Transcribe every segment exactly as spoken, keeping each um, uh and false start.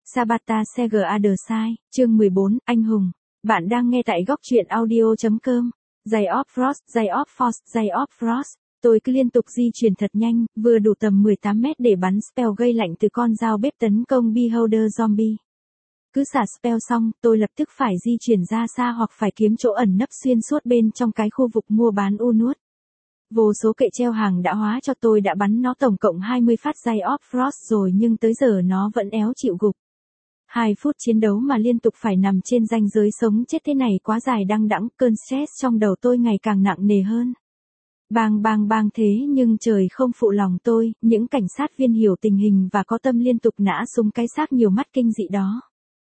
Sabata Sega The Sai, chương mười bốn, Anh hùng. Bạn đang nghe tại góc truyện audio.com. Giày off-road, giày off-force, giày off-road. Tôi cứ liên tục di chuyển thật nhanh, vừa đủ tầm mười tám mét để bắn spell gây lạnh từ con dao bếp tấn công Beholder Zombie. Cứ xả spell xong, tôi lập tức phải di chuyển ra xa hoặc phải kiếm chỗ ẩn nấp xuyên suốt bên trong cái khu vực mua bán u nuốt. Vô số kệ treo hàng đã hóa cho tôi đã bắn nó tổng cộng hai mươi phát giày off-road rồi nhưng tới giờ nó vẫn éo chịu gục. Hai phút chiến đấu mà liên tục phải nằm trên ranh giới sống chết thế này quá dài đăng đẵng, cơn stress trong đầu tôi ngày càng nặng nề hơn. Bang bang bang thế nhưng trời không phụ lòng tôi, những cảnh sát viên hiểu tình hình và có tâm liên tục nã súng cái xác nhiều mắt kinh dị đó.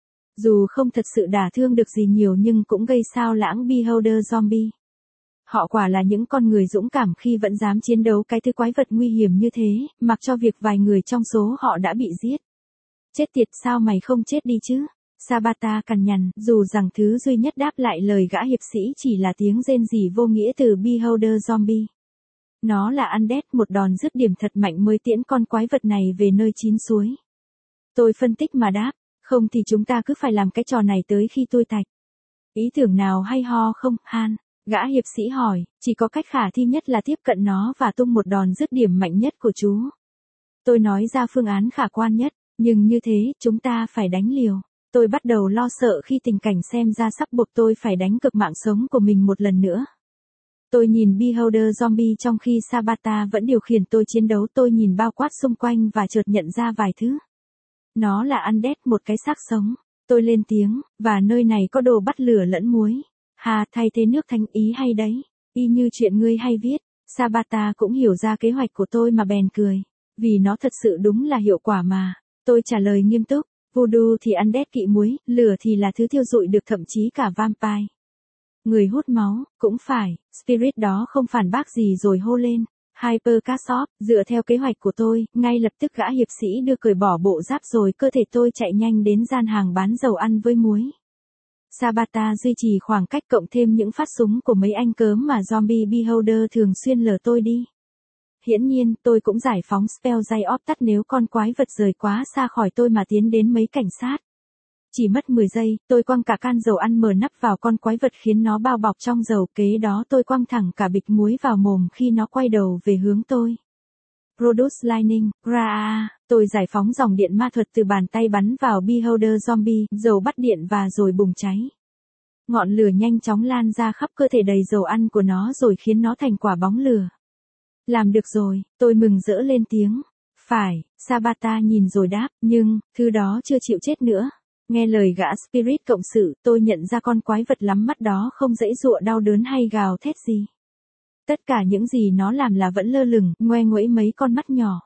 Dù không thật sự đả thương được gì nhiều nhưng cũng gây sao lãng Beholder Zombie. Họ quả là những con người dũng cảm khi vẫn dám chiến đấu cái thứ quái vật nguy hiểm như thế, mặc cho việc vài người trong số họ đã bị giết. Chết tiệt, sao mày không chết đi chứ? Sabata cằn nhằn, dù rằng thứ duy nhất đáp lại lời gã hiệp sĩ chỉ là tiếng rên rỉ vô nghĩa từ Beholder Zombie. Nó là Undead, một đòn dứt điểm thật mạnh mới tiễn con quái vật này về nơi chín suối. Tôi phân tích mà đáp, không thì chúng ta cứ phải làm cái trò này tới khi tôi tạch. Ý tưởng nào hay ho không, Han? Gã hiệp sĩ hỏi, chỉ có cách khả thi nhất là tiếp cận nó và tung một đòn dứt điểm mạnh nhất của chú. Tôi nói ra phương án khả quan nhất, nhưng như thế, chúng ta phải đánh liều. Tôi bắt đầu lo sợ khi tình cảnh xem ra sắp buộc tôi phải đánh cược mạng sống của mình một lần nữa. Tôi nhìn Beholder Zombie trong khi Sabata vẫn điều khiển tôi chiến đấu. Tôi nhìn bao quát xung quanh và chợt nhận ra vài thứ. Nó là Undead, một cái xác sống. Tôi lên tiếng, và nơi này có đồ bắt lửa lẫn muối. Hà, thay thế nước thanh, ý hay đấy. Y như chuyện ngươi hay viết. Sabata cũng hiểu ra kế hoạch của tôi mà bèn cười. Vì nó thật sự đúng là hiệu quả mà. Tôi trả lời nghiêm túc. Voodoo thì Undead kỵ muối, lửa thì là thứ thiêu dụi được thậm chí cả vampire. Người hút máu, cũng phải. Spirit đó không phản bác gì rồi hô lên. Hyper Casop, dựa theo kế hoạch của tôi, ngay lập tức gã hiệp sĩ đưa cởi bỏ bộ giáp rồi cơ thể tôi chạy nhanh đến gian hàng bán dầu ăn với muối. Sabata duy trì khoảng cách cộng thêm những phát súng của mấy anh cớm mà zombie Beholder thường xuyên lờ tôi đi. Hiển nhiên, tôi cũng giải phóng spell dây óp tắt nếu con quái vật rời quá xa khỏi tôi mà tiến đến mấy cảnh sát. Chỉ mất mười giây, tôi quăng cả can dầu ăn mở nắp vào con quái vật khiến nó bao bọc trong dầu, kế đó tôi quăng thẳng cả bịch muối vào mồm khi nó quay đầu về hướng tôi. Produce Lightning, ra, tôi giải phóng dòng điện ma thuật từ bàn tay bắn vào Beholder Zombie, dầu bắt điện và rồi bùng cháy. Ngọn lửa nhanh chóng lan ra khắp cơ thể đầy dầu ăn của nó rồi khiến nó thành quả bóng lửa. Làm được rồi, tôi mừng rỡ lên tiếng. Phải, Sabata nhìn rồi đáp, nhưng, thứ đó chưa chịu chết nữa. Nghe lời gã Spirit cộng sự, tôi nhận ra con quái vật lắm mắt đó không giãy giụa đau đớn hay gào thét gì. Tất cả những gì nó làm là vẫn lơ lửng, ngoe nguẩy mấy con mắt nhỏ.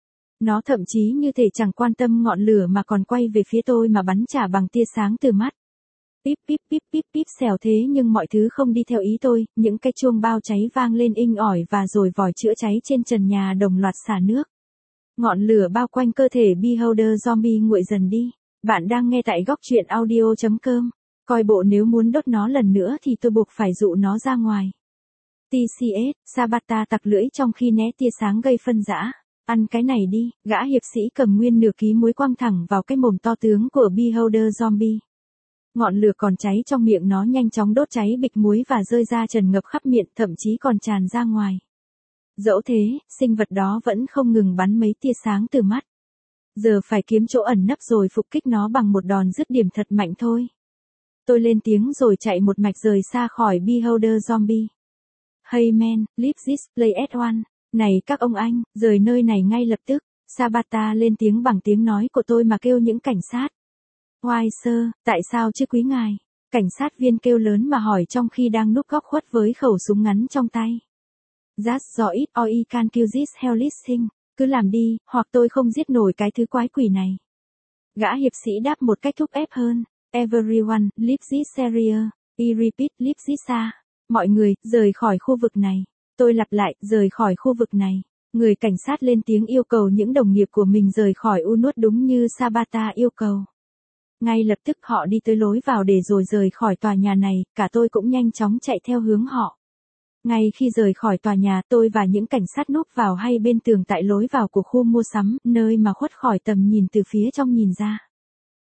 Nó thậm chí như thể chẳng quan tâm ngọn lửa mà còn quay về phía tôi mà bắn trả bằng tia sáng từ mắt. Píp píp píp píp píp xèo thế nhưng mọi thứ không đi theo ý tôi, những cái chuông bao cháy vang lên inh ỏi và rồi vòi chữa cháy trên trần nhà đồng loạt xả nước. Ngọn lửa bao quanh cơ thể Beholder Zombie nguội dần đi. Bạn đang nghe tại góc truyện audio.com. Coi bộ nếu muốn đốt nó lần nữa thì tôi buộc phải dụ nó ra ngoài. tê xê ét, Sabata tặc lưỡi trong khi né tia sáng gây phân rã. Ăn cái này đi, gã hiệp sĩ cầm nguyên nửa ký muối quăng thẳng vào cái mồm to tướng của Beholder Zombie. Ngọn lửa còn cháy trong miệng nó nhanh chóng đốt cháy bịch muối và rơi ra trần ngập khắp miệng, thậm chí còn tràn ra ngoài. Dẫu thế, sinh vật đó vẫn không ngừng bắn mấy tia sáng từ mắt. Giờ phải kiếm chỗ ẩn nấp rồi phục kích nó bằng một đòn dứt điểm thật mạnh thôi. Tôi lên tiếng rồi chạy một mạch rời xa khỏi Beholder Zombie. Hey man, leave this place at once. Này các ông anh, rời nơi này ngay lập tức. Sabata lên tiếng bằng tiếng nói của tôi mà kêu những cảnh sát. Why sir, tại sao chứ quý ngài? Cảnh sát viên kêu lớn mà hỏi trong khi đang núp góc khuất với khẩu súng ngắn trong tay. Just do it or I can kill this hellish thing. Cứ làm đi, hoặc tôi không giết nổi cái thứ quái quỷ này. Gã hiệp sĩ đáp một cách thúc ép hơn. Everyone, leave this area. I repeat, leave this area. Mọi người, rời khỏi khu vực này. Tôi lặp lại, rời khỏi khu vực này. Người cảnh sát lên tiếng yêu cầu những đồng nghiệp của mình rời khỏi u nuốt đúng như Sabata yêu cầu. Ngay lập tức họ đi tới lối vào để rồi rời khỏi tòa nhà này, cả tôi cũng nhanh chóng chạy theo hướng họ. Ngay khi rời khỏi tòa nhà, tôi và những cảnh sát núp vào hay bên tường tại lối vào của khu mua sắm, nơi mà khuất khỏi tầm nhìn từ phía trong nhìn ra.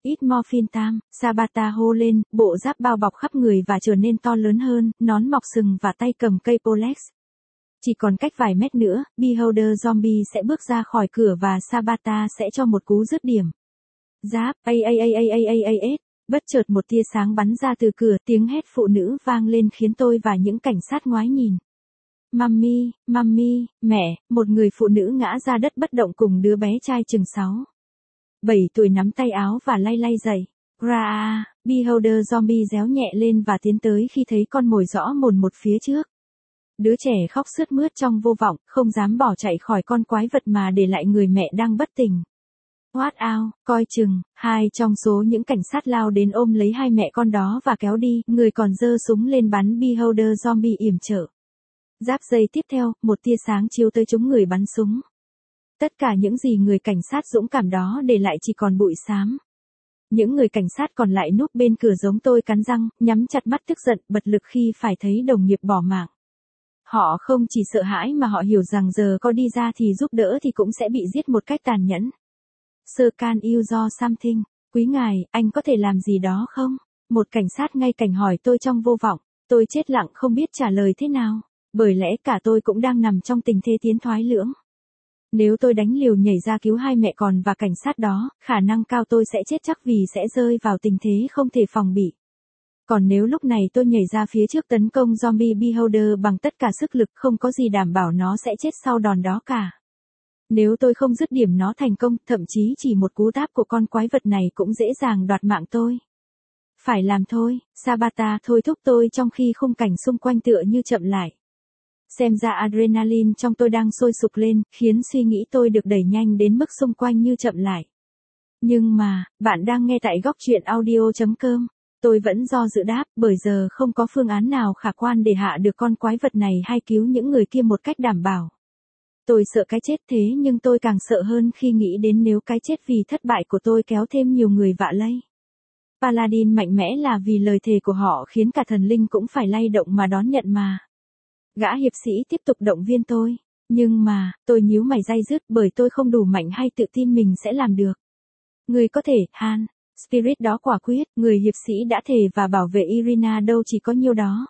Ít morphine time, Sabata hô lên, bộ giáp bao bọc khắp người và trở nên to lớn hơn, nón mọc sừng và tay cầm cây Polex. Chỉ còn cách vài mét nữa, Beholder Zombie sẽ bước ra khỏi cửa và Sabata sẽ cho một cú dứt điểm. Giáp, a a a a a a a a. Bất chợt một tia sáng bắn ra từ cửa, tiếng hét phụ nữ vang lên khiến tôi và những cảnh sát ngoái nhìn. Mummy, mummy, mẹ, một người phụ nữ ngã ra đất bất động cùng đứa bé trai chừng sáu, bảy tuổi nắm tay áo và lay lay dậy. Ra, Beholder Zombie réo nhẹ lên và tiến tới khi thấy con mồi rõ mồn một phía trước. Đứa trẻ khóc sướt mướt trong vô vọng, không dám bỏ chạy khỏi con quái vật mà để lại người mẹ đang bất tỉnh. Watch out, coi chừng, hai trong số những cảnh sát lao đến ôm lấy hai mẹ con đó và kéo đi, người còn giơ súng lên bắn Beholder Zombie yểm trợ. Giáp giây tiếp theo, một tia sáng chiếu tới chúng người bắn súng. Tất cả những gì người cảnh sát dũng cảm đó để lại chỉ còn bụi xám. Những người cảnh sát còn lại núp bên cửa giống tôi cắn răng, nhắm chặt mắt tức giận, bật lực khi phải thấy đồng nghiệp bỏ mạng. Họ không chỉ sợ hãi mà họ hiểu rằng giờ có đi ra thì giúp đỡ thì cũng sẽ bị giết một cách tàn nhẫn. Sir can you do something? Quý ngài, anh có thể làm gì đó không? Một cảnh sát ngay cảnh hỏi tôi trong vô vọng. Tôi chết lặng không biết trả lời thế nào. Bởi lẽ cả tôi cũng đang nằm trong tình thế tiến thoái lưỡng. Nếu tôi đánh liều nhảy ra cứu hai mẹ con và cảnh sát đó, khả năng cao tôi sẽ chết chắc vì sẽ rơi vào tình thế không thể phòng bị. Còn nếu lúc này tôi nhảy ra phía trước tấn công zombie Beholder bằng tất cả sức lực, không có gì đảm bảo nó sẽ chết sau đòn đó cả. Nếu tôi không dứt điểm nó thành công, thậm chí chỉ một cú táp của con quái vật này cũng dễ dàng đoạt mạng tôi. Phải làm thôi, Sabata thôi thúc tôi trong khi khung cảnh xung quanh tựa như chậm lại. Xem ra adrenaline trong tôi đang sôi sục lên, khiến suy nghĩ tôi được đẩy nhanh đến mức xung quanh như chậm lại. Nhưng mà, bạn đang nghe tại góc truyện audio chấm com. Tôi vẫn do dự đáp, bởi giờ không có phương án nào khả quan để hạ được con quái vật này hay cứu những người kia một cách đảm bảo. Tôi sợ cái chết thế nhưng tôi càng sợ hơn khi nghĩ đến nếu cái chết vì thất bại của tôi kéo thêm nhiều người vạ lây. Paladin mạnh mẽ là vì lời thề của họ khiến cả thần linh cũng phải lay động mà đón nhận mà. Gã hiệp sĩ tiếp tục động viên tôi. Nhưng mà, tôi nhíu mày day dứt bởi tôi không đủ mạnh hay tự tin mình sẽ làm được. Người có thể, Han. Spirit đó quả quyết, người hiệp sĩ đã thề và bảo vệ Irina đâu chỉ có nhiêu đó.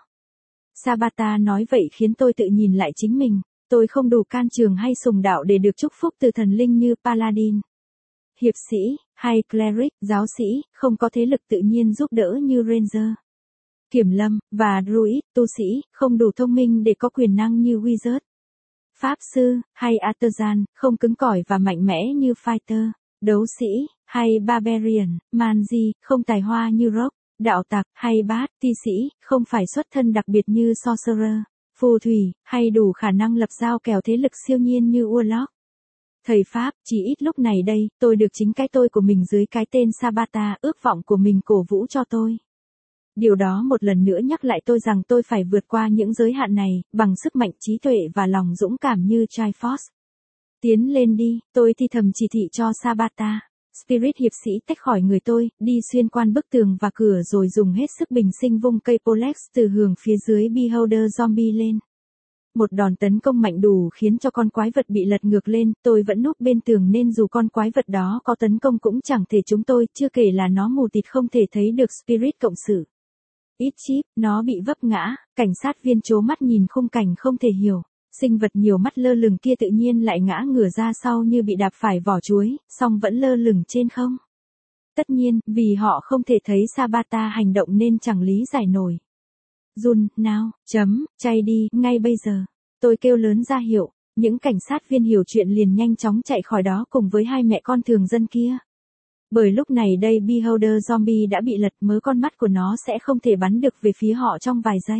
Sabata nói vậy khiến tôi tự nhìn lại chính mình. Tôi không đủ can trường hay sùng đạo để được chúc phúc từ thần linh như Paladin. Hiệp sĩ, hay Cleric, giáo sĩ, không có thế lực tự nhiên giúp đỡ như Ranger, Kiểm lâm, và Druid, tu sĩ, không đủ thông minh để có quyền năng như Wizard. Pháp sư, hay Artisan, không cứng cỏi và mạnh mẽ như Fighter. Đấu sĩ, hay Barbarian, Manji, không tài hoa như Rogue. Đạo tặc, hay Bard, ti sĩ, không phải xuất thân đặc biệt như Sorcerer. Phù thủy, hay đủ khả năng lập giao kèo thế lực siêu nhiên như Warlock. Thầy Pháp, chỉ ít lúc này đây, tôi được chính cái tôi của mình dưới cái tên Sabata, ước vọng của mình cổ vũ cho tôi. Điều đó một lần nữa nhắc lại tôi rằng tôi phải vượt qua những giới hạn này, bằng sức mạnh trí tuệ và lòng dũng cảm như Triforce. Tiến lên đi, tôi thì thầm chỉ thị cho Sabata. Spirit hiệp sĩ tách khỏi người tôi, đi xuyên qua bức tường và cửa rồi dùng hết sức bình sinh vung cây Polex từ hường phía dưới Beholder Zombie lên. Một đòn tấn công mạnh đủ khiến cho con quái vật bị lật ngược lên, tôi vẫn núp bên tường nên dù con quái vật đó có tấn công cũng chẳng thể trúng tôi, chưa kể là nó mù tịt không thể thấy được Spirit cộng sự. Ít chip, nó bị vấp ngã, cảnh sát viên trố mắt nhìn khung cảnh không thể hiểu. Sinh vật nhiều mắt lơ lửng kia tự nhiên lại ngã ngửa ra sau như bị đạp phải vỏ chuối, song vẫn lơ lửng trên không. Tất nhiên, vì họ không thể thấy Sabata hành động nên chẳng lý giải nổi. Run, nào, chấm, chay đi, ngay bây giờ. Tôi kêu lớn ra hiệu, những cảnh sát viên hiểu chuyện liền nhanh chóng chạy khỏi đó cùng với hai mẹ con thường dân kia. Bởi lúc này đây Beholder Zombie đã bị lật, mớ con mắt của nó sẽ không thể bắn được về phía họ trong vài giây.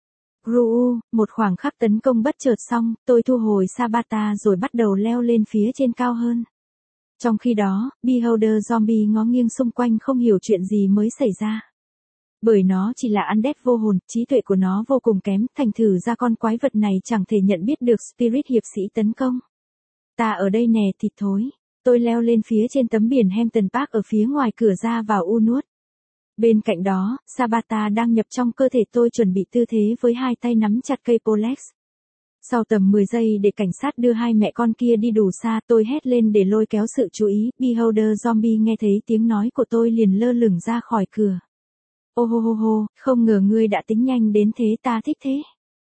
Ruu, một khoảng khắc tấn công bất chợt xong, tôi thu hồi Sabata rồi bắt đầu leo lên phía trên cao hơn. Trong khi đó, Beholder Zombie ngó nghiêng xung quanh không hiểu chuyện gì mới xảy ra. Bởi nó chỉ là undead vô hồn, trí tuệ của nó vô cùng kém, thành thử ra con quái vật này chẳng thể nhận biết được Spirit hiệp sĩ tấn công. Ta ở đây nè thịt thối. Tôi leo lên phía trên tấm biển Hampton Park ở phía ngoài cửa ra vào u nuốt. Bên cạnh đó, Sabata đang nhập trong cơ thể tôi chuẩn bị tư thế với hai tay nắm chặt cây Polex. Sau tầm mười giây để cảnh sát đưa hai mẹ con kia đi đủ xa, tôi hét lên để lôi kéo sự chú ý. Beholder Zombie nghe thấy tiếng nói của tôi liền lơ lửng ra khỏi cửa. Ô hô hô hô, không ngờ ngươi đã tính nhanh đến thế, ta thích thế.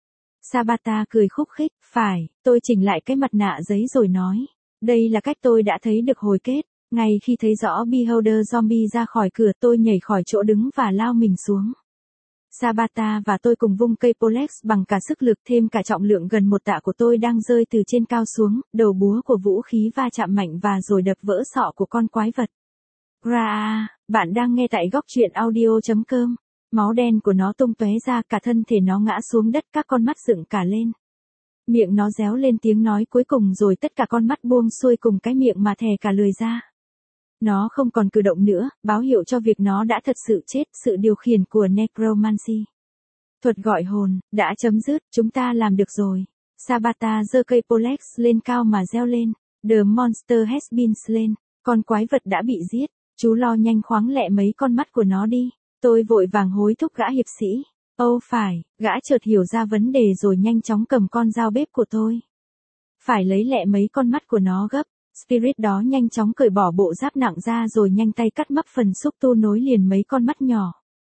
Sabata cười khúc khích, phải, tôi chỉnh lại cái mặt nạ giấy rồi nói. Đây là cách tôi đã thấy được hồi kết. Ngay khi thấy rõ Beholder Zombie ra khỏi cửa, tôi nhảy khỏi chỗ đứng và lao mình xuống. Sabata và tôi cùng vung cây Polex bằng cả sức lực, thêm cả trọng lượng gần một tạ của tôi đang rơi từ trên cao xuống, đầu búa của vũ khí va chạm mạnh và rồi đập vỡ sọ của con quái vật. Ra, bạn đang nghe tại góc truyện audio chấm com. Máu đen của nó tung tóe ra, cả thân thể nó ngã xuống đất, các con mắt dựng cả lên. Miệng nó réo lên tiếng nói cuối cùng rồi tất cả con mắt buông xuôi cùng cái miệng mà thè cả lưỡi ra. Nó không còn cử động nữa, báo hiệu cho việc nó đã thật sự chết, sự điều khiển của Necromancy. Thuật gọi hồn, đã chấm dứt, chúng ta làm được rồi. Sabata giơ cây Polex lên cao mà reo lên. The monster has been slain. Con quái vật đã bị giết. Chú lo nhanh khoáng lẹ mấy con mắt của nó đi. Tôi vội vàng hối thúc gã hiệp sĩ. Âu phải, gã chợt hiểu ra vấn đề rồi nhanh chóng cầm con dao bếp của tôi. Phải lấy lẹ mấy con mắt của nó gấp. Spirit đó nhanh chóng cởi bỏ bộ giáp nặng ra rồi nhanh tay cắt mấp phần xúc tu nối liền mấy con mắt nhỏ.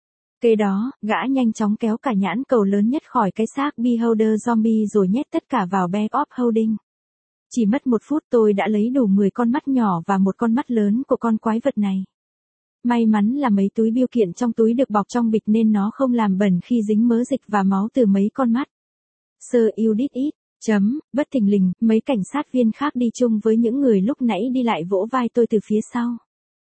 Kế đó, gã nhanh chóng kéo cả nhãn cầu lớn nhất khỏi cái xác Beholder Zombie rồi nhét tất cả vào bag of holding. Chỉ mất một phút tôi đã lấy đủ mười con mắt nhỏ và một con mắt lớn của con quái vật này. May mắn là mấy túi bưu kiện trong túi được bọc trong bịch nên nó không làm bẩn khi dính mớ dịch và máu từ mấy con mắt. Sir you did it. Chấm, bất thình lình, mấy cảnh sát viên khác đi chung với những người lúc nãy đi lại vỗ vai tôi từ phía sau.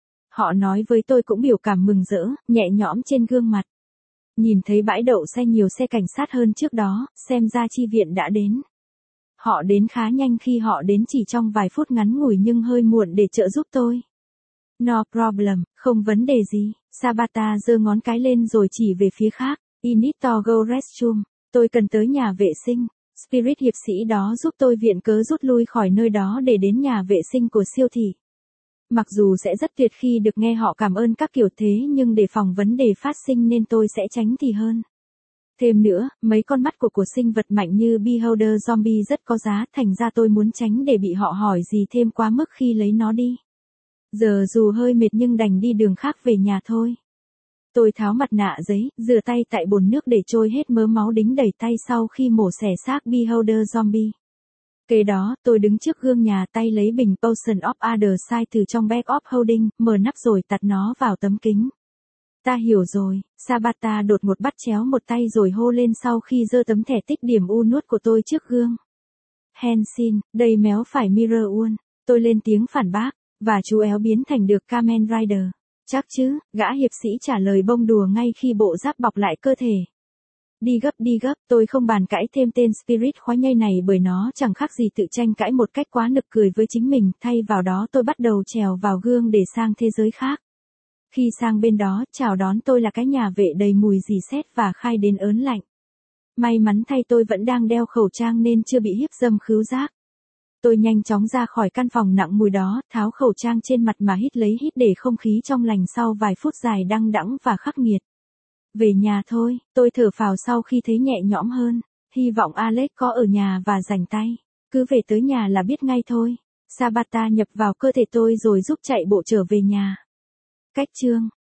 Họ nói với tôi cũng biểu cảm mừng rỡ, nhẹ nhõm trên gương mặt. Nhìn thấy bãi đậu xe nhiều xe cảnh sát hơn trước đó, xem ra chi viện đã đến. Họ đến khá nhanh, khi họ đến chỉ trong vài phút ngắn ngủi nhưng hơi muộn để trợ giúp tôi. No problem, không vấn đề gì. Sabata giơ ngón cái lên rồi chỉ về phía khác. I need to go restroom. Tôi cần tới nhà vệ sinh. Spirit hiệp sĩ đó giúp tôi viện cớ rút lui khỏi nơi đó để đến nhà vệ sinh của siêu thị. Mặc dù sẽ rất tuyệt khi được nghe họ cảm ơn các kiểu thế nhưng để phòng vấn đề phát sinh nên tôi sẽ tránh thì hơn. Thêm nữa, mấy con mắt của của sinh vật mạnh như Beholder Zombie rất có giá, thành ra tôi muốn tránh để bị họ hỏi gì thêm quá mức khi lấy nó đi. Giờ dù hơi mệt nhưng đành đi đường khác về nhà thôi. Tôi tháo mặt nạ giấy, rửa tay tại bồn nước để trôi hết mớ máu đính đầy tay sau khi mổ xẻ xác Beholder Zombie. Kế đó, tôi đứng trước gương nhà, tay lấy bình Potion of Other Side từ trong bag of holding, mở nắp rồi tạt nó vào tấm kính. Ta hiểu rồi, Sabata đột ngột bắt chéo một tay rồi hô lên sau khi giơ tấm thẻ tích điểm u nuốt của tôi trước gương. Henshin, đây méo phải Mirror One. Tôi lên tiếng phản bác, và chú éo biến thành được Kamen Rider. Chắc chứ, gã hiệp sĩ trả lời bông đùa ngay khi bộ giáp bọc lại cơ thể. Đi gấp đi gấp, tôi không bàn cãi thêm tên Spirit khói nhây này bởi nó chẳng khác gì tự tranh cãi một cách quá nực cười với chính mình, thay vào đó tôi bắt đầu trèo vào gương để sang thế giới khác. Khi sang bên đó, chào đón tôi là cái nhà vệ đầy mùi rỉ sét và khai đến ớn lạnh. May mắn thay tôi vẫn đang đeo khẩu trang nên chưa bị hiếp dâm khứu giác. Tôi nhanh chóng ra khỏi căn phòng nặng mùi đó, tháo khẩu trang trên mặt mà hít lấy hít để không khí trong lành sau vài phút dài đăng đẵng và khắc nghiệt. Về nhà thôi, tôi thở phào sau khi thấy nhẹ nhõm hơn. Hy vọng Alex có ở nhà và rảnh tay. Cứ về tới nhà là biết ngay thôi. Sabata nhập vào cơ thể tôi rồi giúp chạy bộ trở về nhà. Cách chương